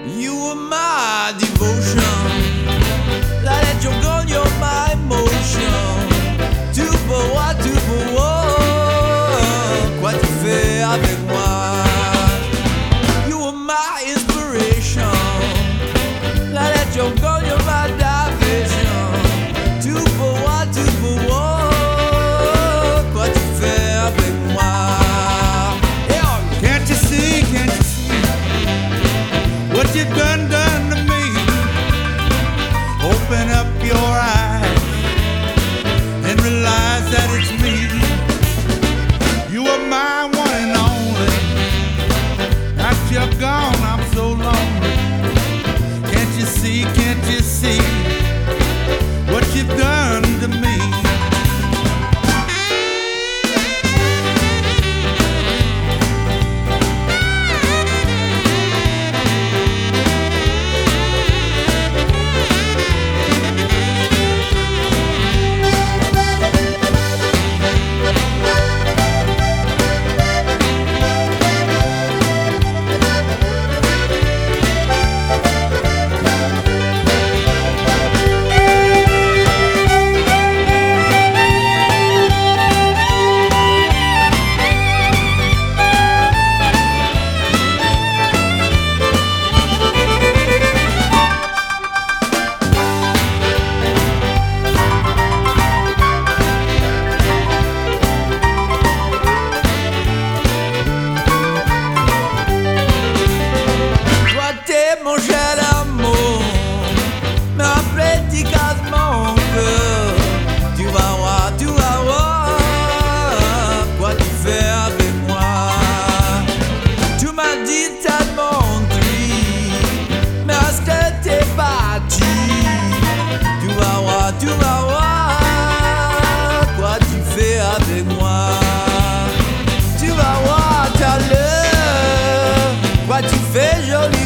You were my devotion. La let you go, you're my emotion. Tout pour moi, tout pour moi. Quoi tu fais avec moi? You were my inspiration. La let you go, you're my diversion. Tout pour moi, tout pour moi. Quoi tu fais avec moi? Can't you see, what you done to me? Open up your eyes and realize that it's me. You are my one and only. Now you're gone, I'm so lonely. Can't you see, what you've done to me? Mon cher amour, me rappelez quasiment que tu vas voir, quoi tu fais avec moi. Tu m'as dit tellement triste, mais est-ce que t'es parti? Tu vas voir, quoi tu fais avec moi. Tu vas voir tout à l'heure, quoi tu fais joli.